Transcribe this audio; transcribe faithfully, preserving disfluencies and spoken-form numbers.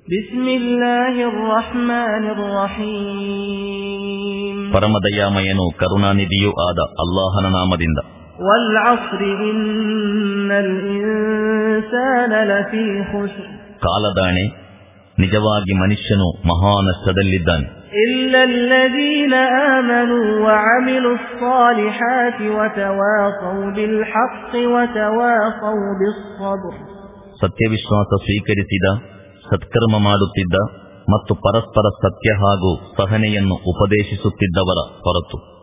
ಬಿಸ್ಮಿಲ್ಲಾಹಿರ್ ರಹ್ಮಾನಿರ್ ರಹೀಮ್. ಪರಮದಯಾಮಯನು ಕರುಣಾನಿಧಿಯೂ ಆದ ಅಲ್ಲಾಹನ ನಾಮದಿಂದ. ವಲ್ ಅಸ್ರಿ ಇನ್ನಲ್ ಇನ್ಸಾನ ಲಫೀ ಖುಸ್ರ್. ಕಾಲದಾಣೆ, ನಿಜವಾಗಿ ಮನುಷ್ಯನು ಮಹಾನಷ್ಟದಲ್ಲಿದ್ದಾನೆ. ಇಲ್ಲಲ್ಲದೀನ ಆಮನೂ ವಅಮಿಲುಸ್ ಸಾಲಿಹಾತಿ ವತವಾಸೌ ಬಿಲ್ ಹಕ್ಕಿ ವತವಾಸೌ ಬಿಸ್ ಸಬ್ರ್. ಸತ್ಯವಿಶ್ವಾಸ ಸ್ವೀಕರಿಸಿದ, ಸತ್ಕರ್ಮ ಮಾಡುತ್ತಿದ್ದ ಮತ್ತು ಪರಸ್ಪರ ಸತ್ಯ ಹಾಗೂ ಸಹನೆಯನ್ನು ಉಪದೇಶಿಸುತ್ತಿದ್ದವರ ಹೊರತು.